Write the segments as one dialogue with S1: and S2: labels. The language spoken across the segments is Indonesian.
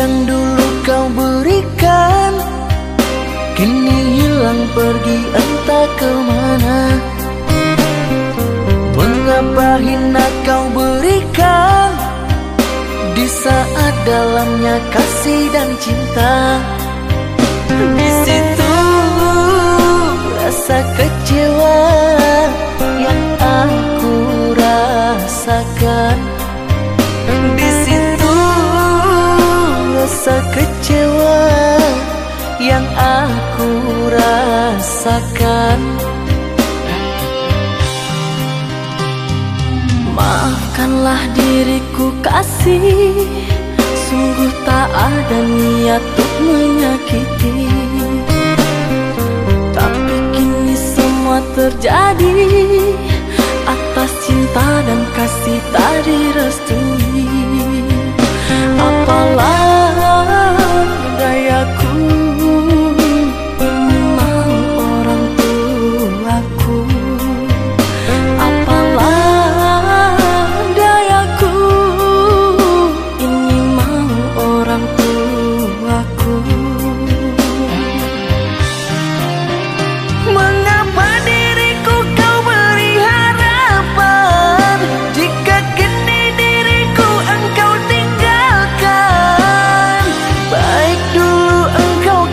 S1: yang dulu kau berikan kini hilang pergi entah kemana. Mengapa hina kau berikan di saat dalamnya kasih dan cinta? Di situ rasa kecewa yang aku rasakan. Di situ rasa kecewa yang aku rasakan. Maafkanlah diriku kasih, sungguh tak ada niat untuk menyakiti. Tapi kini semua terjadi atas cinta dan kasih tak direstui. Apalah dayaku, ini mau orang tuaku. Apalah dayaku, ini mau orang tuaku. Mengapa diriku kau beri harapan jika kini diriku engkau tinggalkan? Baik dulu engkau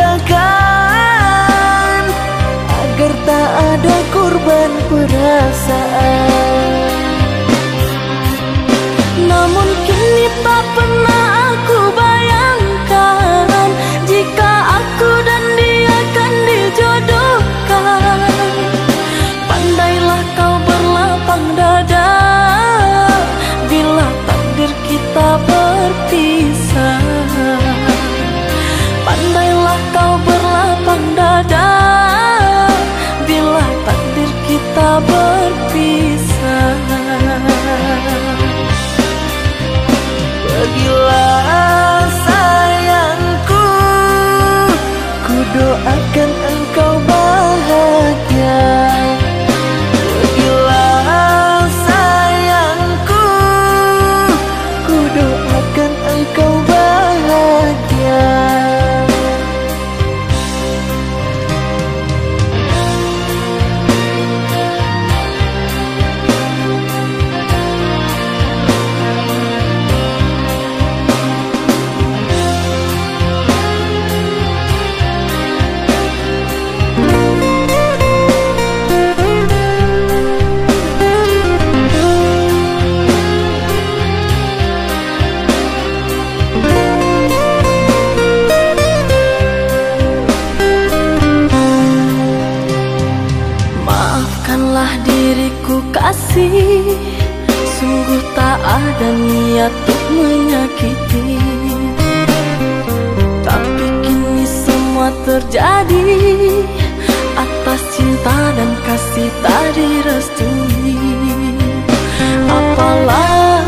S1: katakan agar tak ada korban perasaan. Namun kini tak pernah aku bayangkan jika aku dan dia akan dijodohkan. Pandailah kau berlapang dada bila takdir kita berpisah. Pandailah kau berlapang dada bila takdir kita berpisah. Pergilah sayangku, ku doakan engkau bahagia. Pergilah sayangku, ku doakan engkau bahagia. Maafkanlah diriku kasih, sungguh tak ada niat untuk menyakiti. Tapi kini semua terjadi atas cinta dan kasih tak direstui. Apalah